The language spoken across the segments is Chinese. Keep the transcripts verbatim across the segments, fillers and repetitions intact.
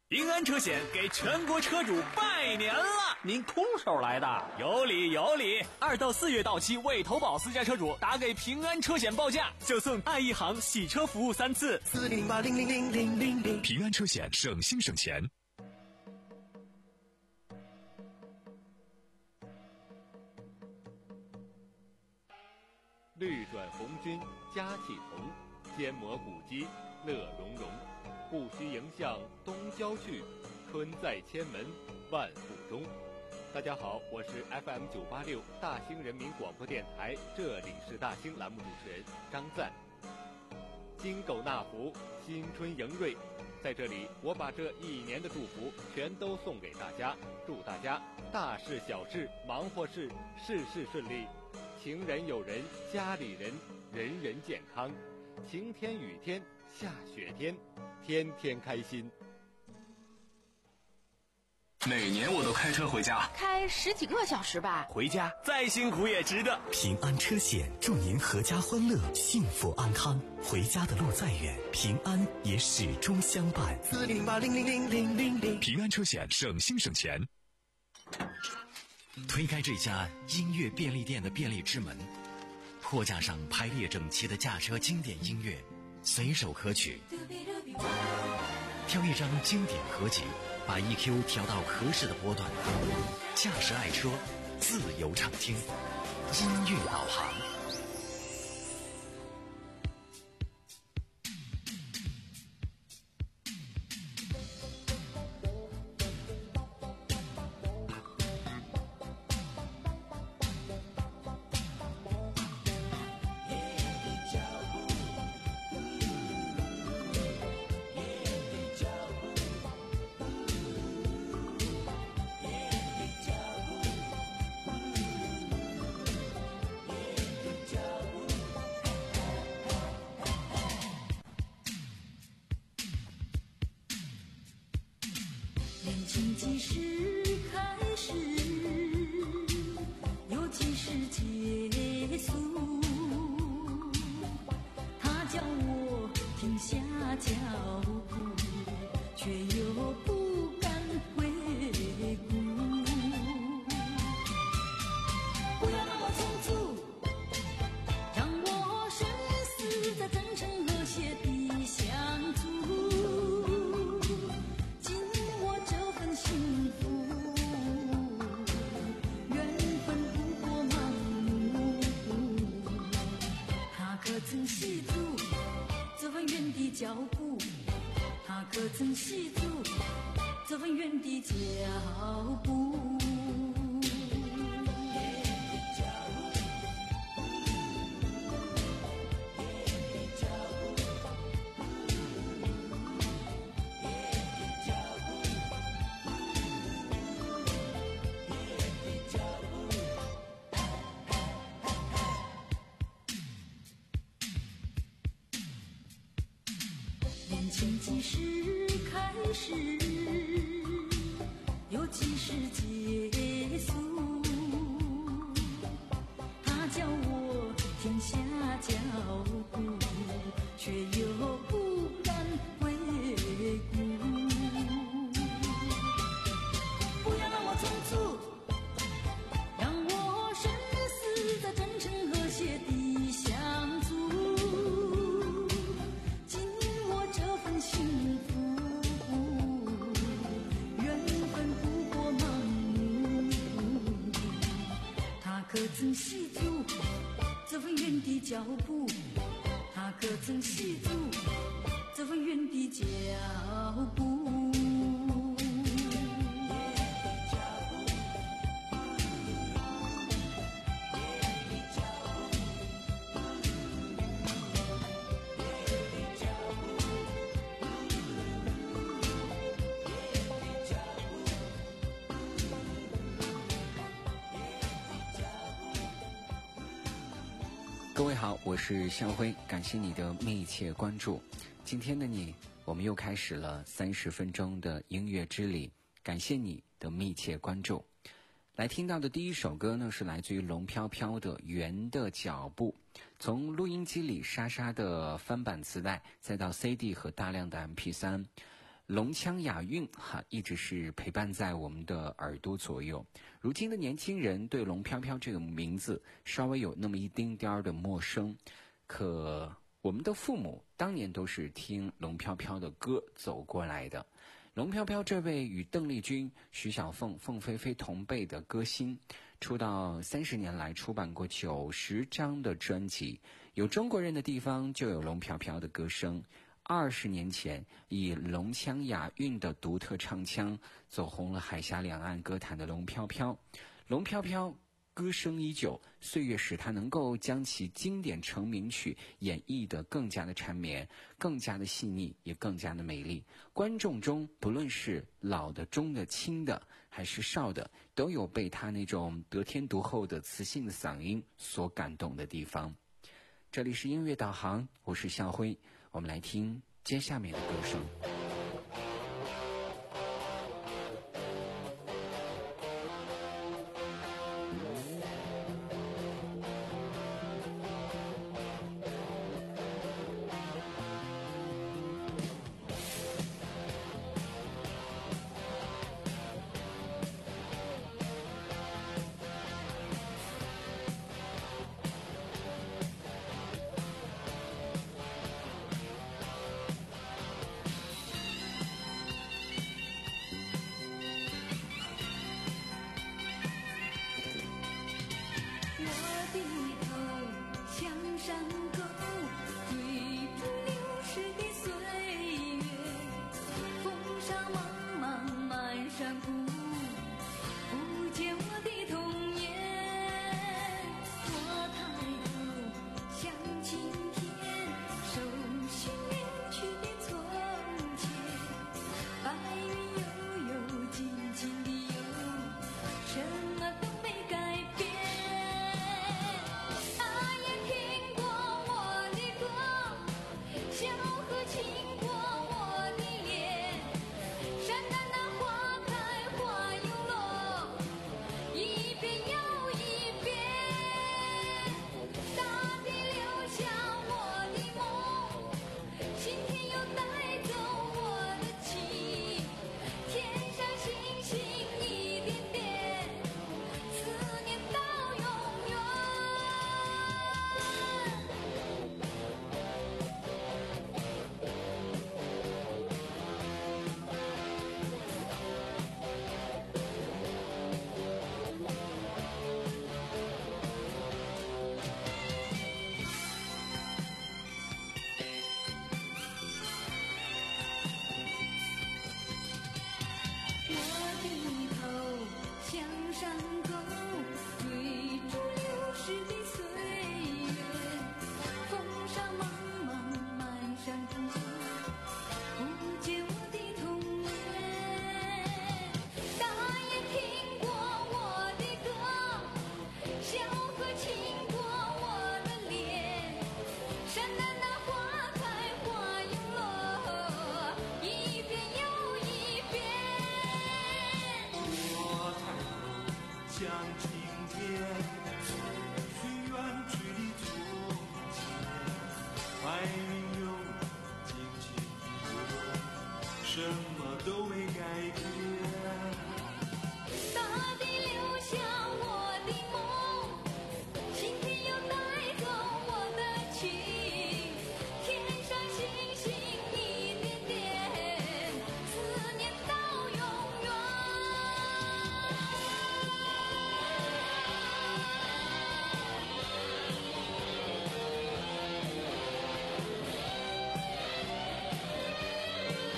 平安车险给全国车主拜年了！ 您空手来的？ 有理有理！二到四月到期未投保私家车主，打给平安车险报价，就送爱一行洗车服务三次。 四零八零零零零零零， 平安车险，省心省钱。 绿转红军佳气同，坚磨古肌乐融融。不须迎向东郊去，春在千门万户中。大家好，我是 F M 九八六大兴人民广播电台，这里是大兴栏目主持人张赞。金狗纳福，新春迎瑞，在这里我把这一年的祝福全都送给大家，祝大家大事小事忙活事事事顺利，情人友人家里人人人健康，晴天雨天下雪天天天开心。 每年我都开车回家， 开十几个小时吧， 回家再辛苦也值得。 平安车险祝您阖家欢乐，幸福安康。回家的路再远，平安也始终相伴。 四零八零零零零零零， 平安车险，省心省钱。 推开这家音乐便利店的便利之门，货架上排列整齐的驾车经典音乐，随手可取。挑一张经典合集，把 E Q 调到合适的波段，驾驶爱车，自由畅听，音乐导航。 几时开始，又几时结束？他叫我停下脚步，却又不敢回顾。不要那么匆促，让我生死在真诚和谐地相处。幸福缘分不过盲目，他可曾细数这份缘的脚步，他可曾细数这份缘的脚步。恋情几时开始，又几时结束？他叫我停下脚步，却又不敢回顾。不要让我匆促，让我生死在真诚和谐地相处。幸福缘分不过盲目，他可曾细数这份缘的脚步，他可曾细数这份缘的脚步。 各位好，我是向辉，感谢你的密切关注。今天的你，我们又开始了三十分钟的音乐之旅，感谢你的密切关注。来听到的第一首歌呢，是来自于龙飘飘的《圆的脚步》。从录音机里沙沙的翻版磁带，再到 C D 和大量的 M P 三， 龙腔雅韵哈，一直是陪伴在我们的耳朵左右。如今的年轻人对龙飘飘这个名字稍微有那么一丁点儿的陌生，可我们的父母当年都是听龙飘飘的歌走过来的。龙飘飘这位与邓丽君、徐小凤、凤飞飞同辈的歌星，出道三十年来出版过九十张的专辑，有中国人的地方就有龙飘飘的歌声。二十年前，以龙腔雅韵的独特唱腔走红了海峡两岸歌坛的龙飘飘。龙飘飘歌声依旧，岁月使他能够将其经典成名曲演绎得更加的缠绵，更加的细腻，也更加的美丽。观众中不论是老的、中的、轻的还是少的，都有被他那种得天独厚的磁性的嗓音所感动的地方。这里是音乐导航，我是向辉，我们来听接下面的歌声。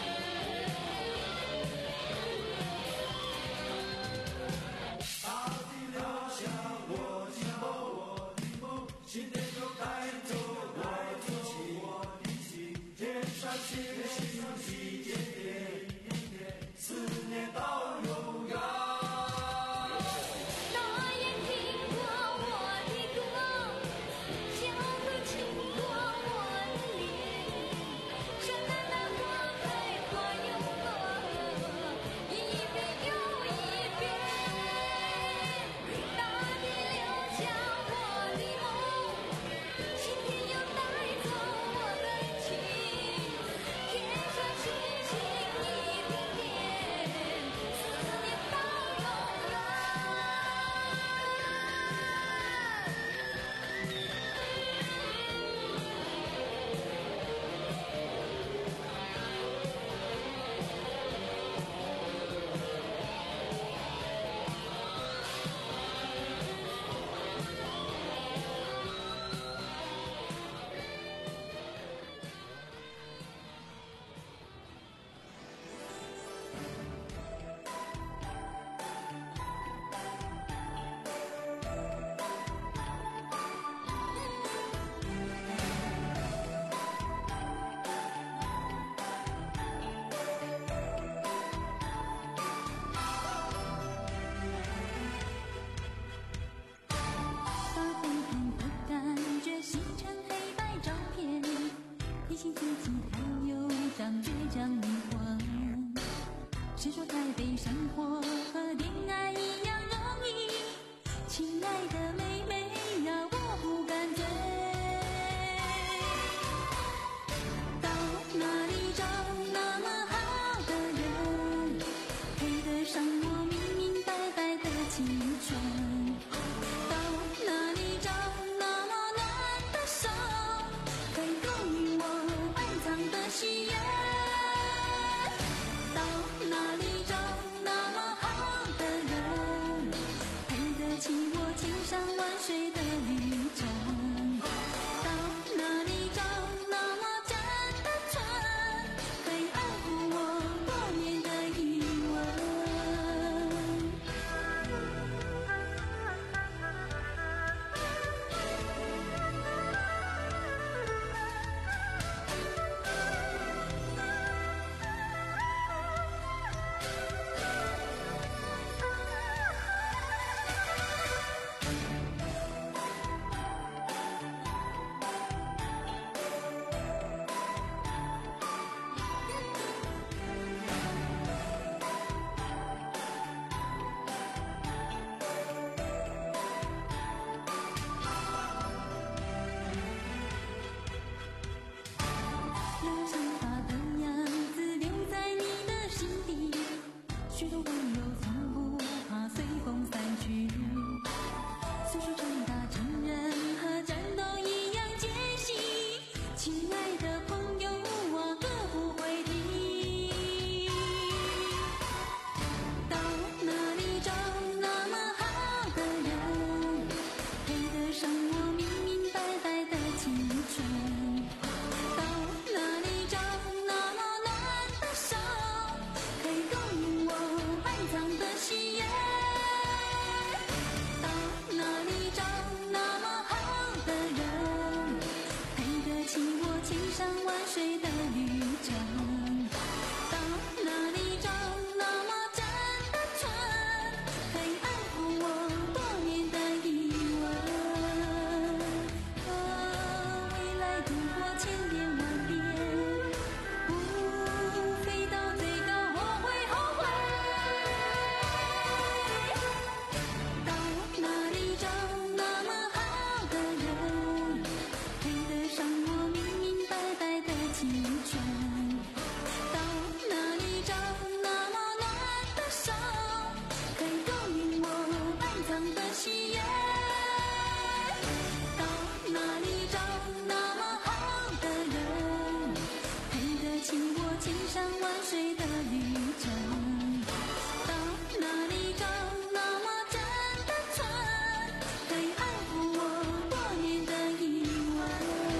到底谁说台北生活和恋爱一样容易？亲爱的妹妹呀，我不敢追。到哪里找那么好的人，配得上我明明白白的青春？到哪里找那么暖的手，可以供应我暗藏的喜悦？到哪里找那么好的人，配得起我千山万水的旅程？到哪里找那么真的纯，可以安抚我多年的疑问？留长发的样子留在你的心底，许多温柔从不怕随风散去。岁数长大成人和战斗一样艰辛，亲爱的朋友我歌不会停。到哪里找那么好的人，配得上我明明白白的青春？到哪里找那么暖的手，可以供应我暗藏的喜悦？到哪里找那么好的人，配得起我千山万水的旅程？到哪里找那么真的纯，可以安抚我多年的疑问？啊，未来度过千变万变，不飞到最高我会后悔。到哪里找那么好的人，配得上我明明白白的青春？到哪里找那么暖的手，可以供应我暗藏的喜悦？到哪里找那么好的人，配得起我千山万水的旅程？到哪里找那么真的纯，可以安抚我多年的疑问？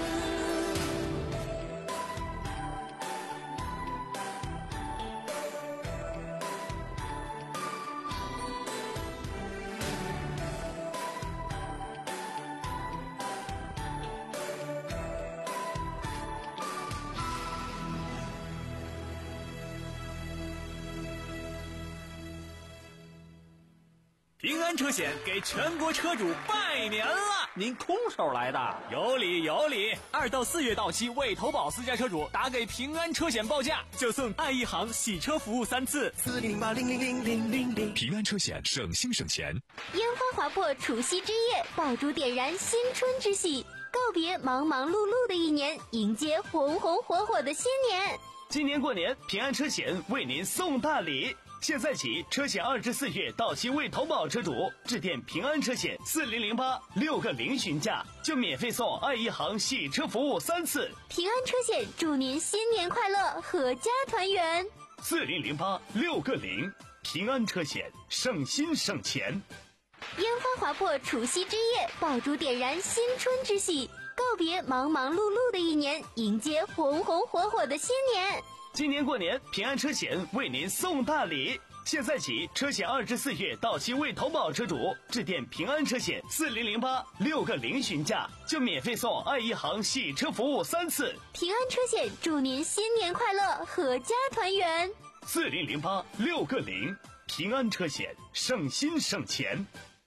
平安车险给全国车主拜年了！ 您空手来的？ 有理有理！二到四月到期未投保私家车主打给平安车险报价，就送爱一行洗车服务三次。 四零零八零零零零零零。 平安车险，省心省钱。 烟花划破除夕之夜，爆竹点燃新春之喜，告别忙忙碌碌的一年，迎接红红火火的新年。 今年过年，平安车险为您送大礼。现在起，车险二至四月到期未投保车主，致电平安车险四零零八六个零询价，就免费送爱一行洗车服务三次。 平安车险祝您新年快乐，阖家团圆。 四零零八六个零，平安车险，省心省钱。 烟花划破除夕之夜，爆竹点燃新春之喜，告别忙忙碌碌的一年，迎接红红火火的新年。 今年过年，平安车险为您送大礼。现在起，车险二至四月到期未投保车主，致电平安车险四零零八六个零询价，就免费送爱一行洗车服务三次。 平安车险祝您新年快乐，阖家团圆。 四零零八六个零，平安车险，省心省钱。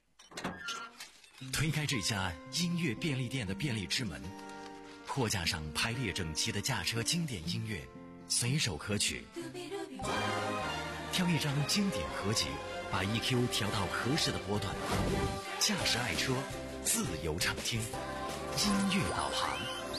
推开这家音乐便利店的便利之门，货架上排列整齐的驾车经典音乐，随手可取。 挑一张经典合集，把 E Q 调到合适的波段，驾驶爱车，自由畅听，音乐导航。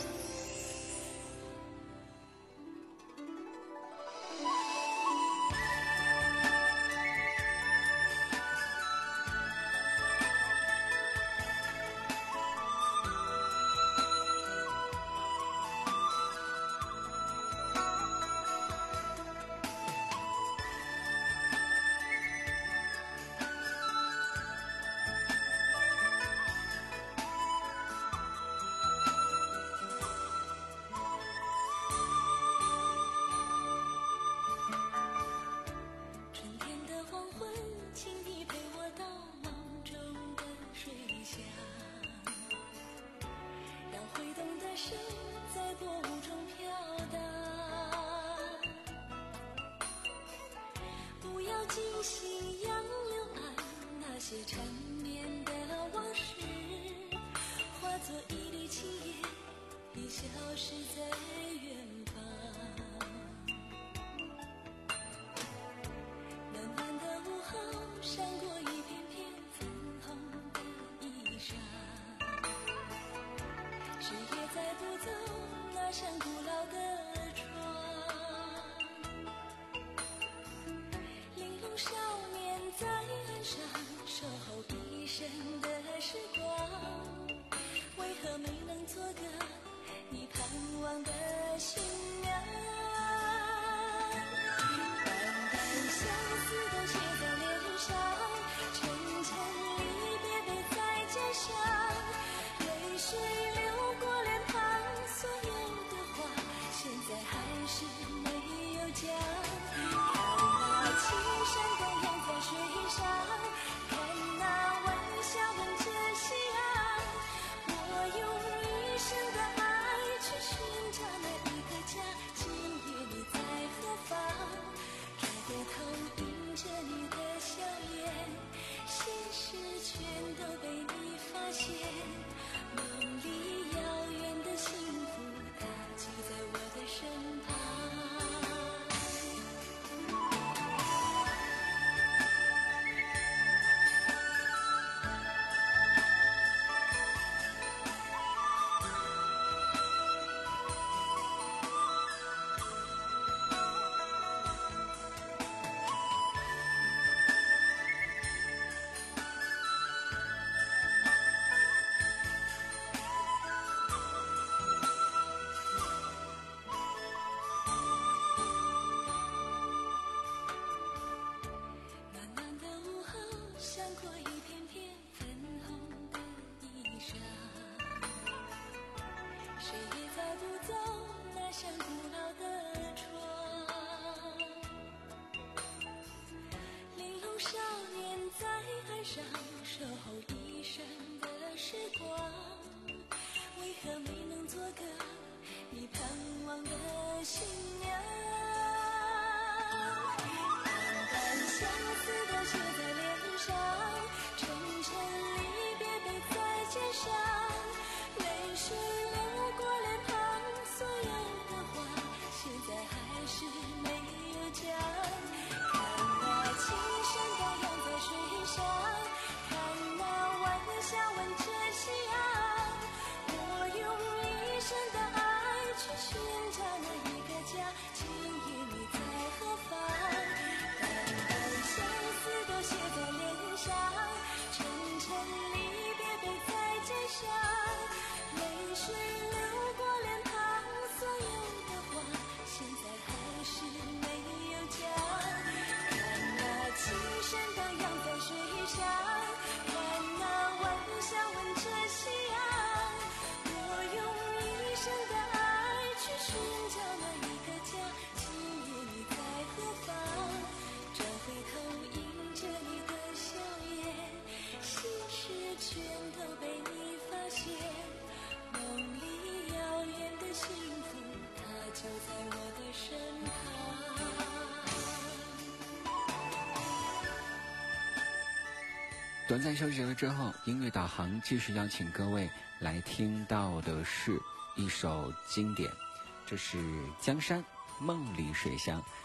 短暂休息了之后，音乐导航继续邀请各位来听到的是一首经典，这是江山梦里水乡。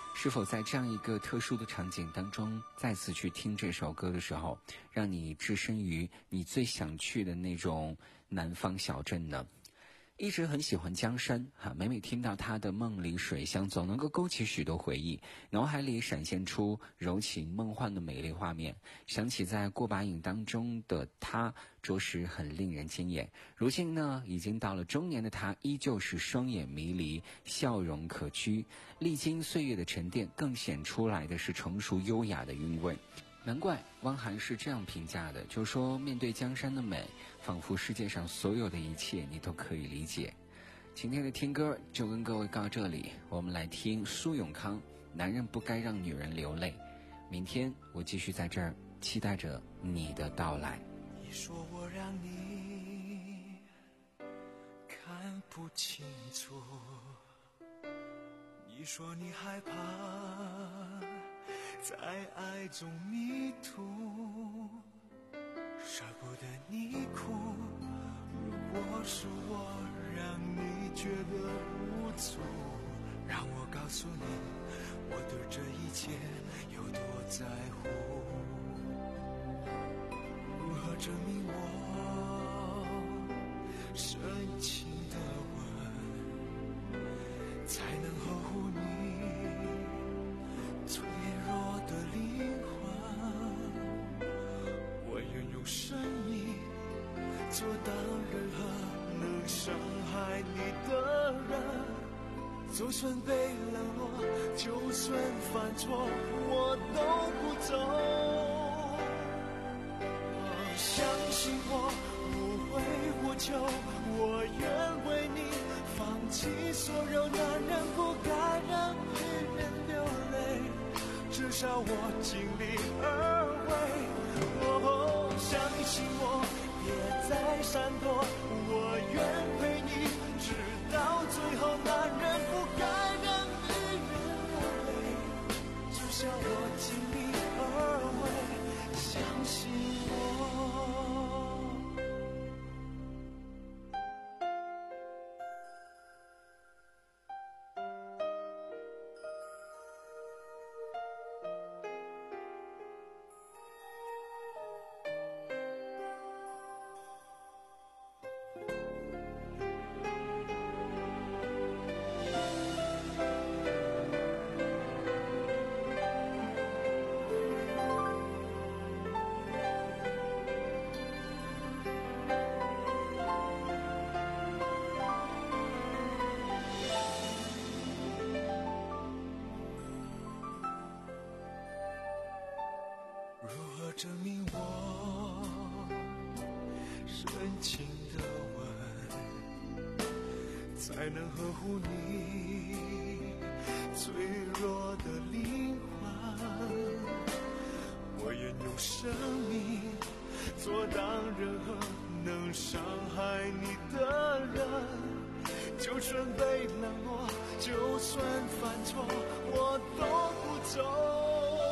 是否在这样一个特殊的场景当中，再次去听这首歌的时候，让你置身于你最想去的那种南方小镇呢？一直很喜欢江山哈，每每听到他的梦里水乡，总能够勾起许多回忆，脑海里闪现出柔情梦幻的美丽画面，想起在过把瘾当中的他，着实很令人惊艳。如今呢，已经到了中年的他，依旧是双眼迷离，笑容可掬，历经岁月的沉淀，更显出来的是成熟优雅的韵味。难怪汪涵是这样评价的，就说面对江山的美，仿佛世界上所有的一切你都可以理解。今天的听歌就跟各位到这里，我们来听苏永康，男人不该让女人流泪。明天我继续在这儿期待着你的到来。 你说我让你看不清楚，你说你害怕在爱中迷途，舍不得你哭，如果是我让你觉得无助，让我告诉你我对这一切有多在乎。如何证明我深情的吻才能呵护你脆弱的灵魂？我愿用生命做当任何能伤害你的人，就算被冷落，就算犯错，我都不走。相信我，无悔无求，我愿为你放弃所有男人不该让女人流泪，至少我尽力而为。哦，相信我，别再闪躲，我愿陪你直到最后，男人不该让女人流泪，至少我尽力而为。相信我。证明我深情的吻才能呵护你脆弱的灵魂。我愿用生命做当任何能伤害你的人，就算被冷落，就算犯错，我都不走。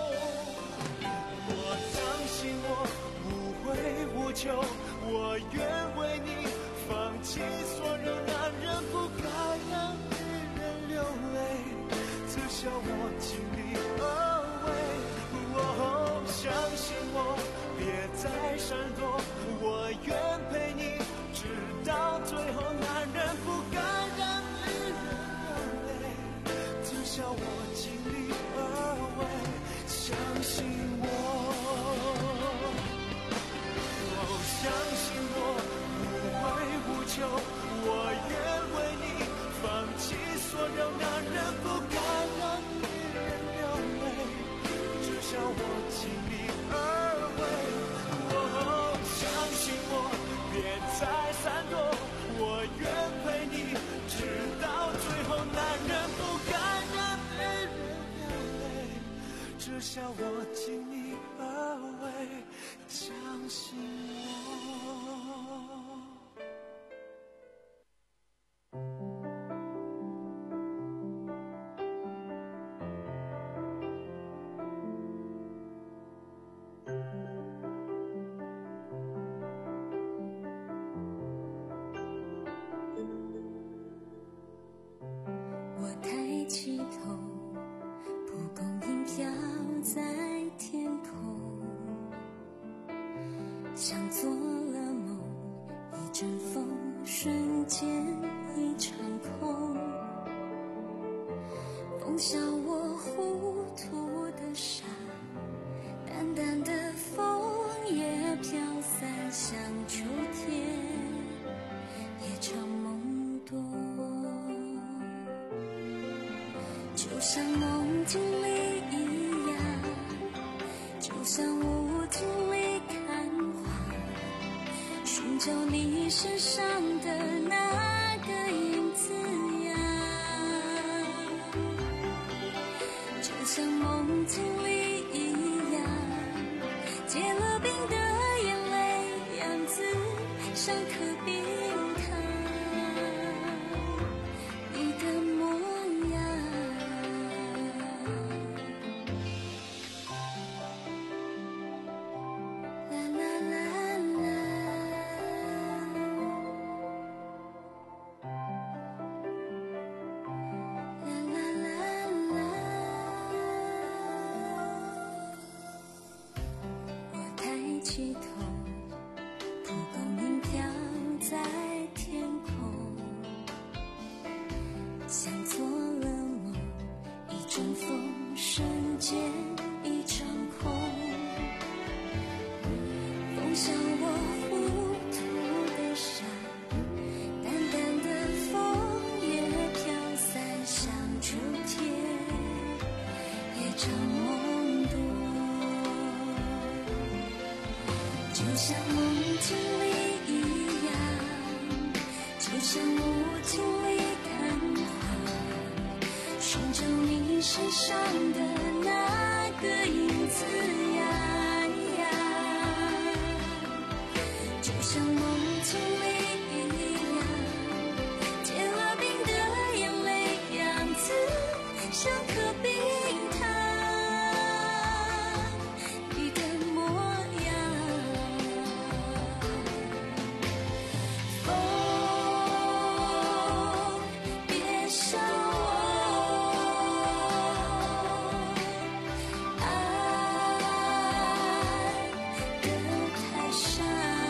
我相信我无悔无求，我愿为你放弃所有男人不该让女人流泪，至少我尽力而为。哦，相信我，别再闪躲，我愿陪你直到最后，男人不该让女人流泪，至少我尽力而为。相信我，相信我无悔无求，我愿为你放弃所有男人不该让女人流泪，至少我尽力而为。哦，相信我，别再闪躲，我愿陪你直到最后，男人不该让女人流泪，至少我尽力而为。相信我。 我抬起头，不像梦境里一样，就像雾境里看花，寻找你身上的那个影子呀，就像梦境里一样，结了冰的眼泪，样子像颗冰糖，你的模样。啦啦啦啦，啦啦啦啦。我抬起头，蒲公英飘在天空，像做了梦，一阵风瞬间一场空。风向我糊涂的傻，淡淡的风也飘散，像秋天也常梦多，就像梦境里一样，就像雾境里看花，寻找你身上的那个影子呀呀，就像梦境里一样，结了冰的眼泪，样子像颗冰糖，你的模样。风，别伤我，爱得太傻。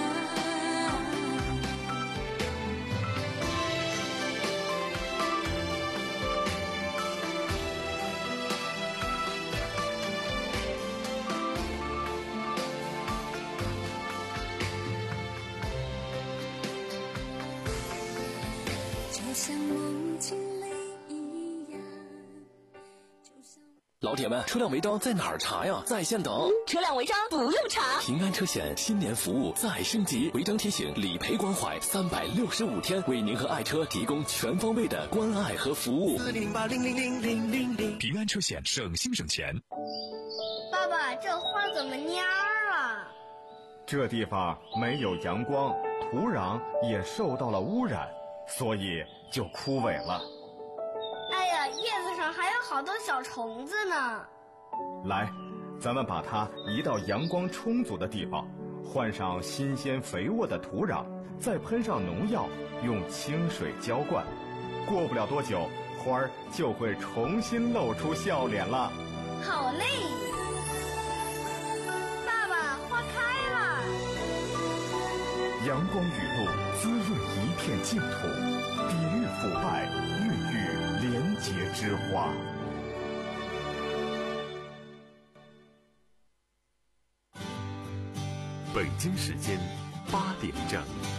就像梦境里一样，就像老铁们，车辆违章在哪儿查呀？在线等。 车辆违章不用查， 平安车险新年服务再升级，违章提醒、理赔关怀，三百六十五天为您和爱车提供全方位的关爱和服务。 四零零八零零零零零零。 平安车险省心省钱。 爸爸，这花怎么蔫儿了？ 这地方没有阳光，土壤也受到了污染，所以就枯萎了。 哎呀，叶子上还有好多小虫子呢。 来，咱们把它移到阳光充足的地方，换上新鲜肥沃的土壤，再喷上农药，用清水浇灌。过不了多久，花儿就会重新露出笑脸了。 好嘞，爸爸，花开了。 阳光雨露滋润一片净土，抵御腐败，孕育廉洁之花。 北京时间八点整。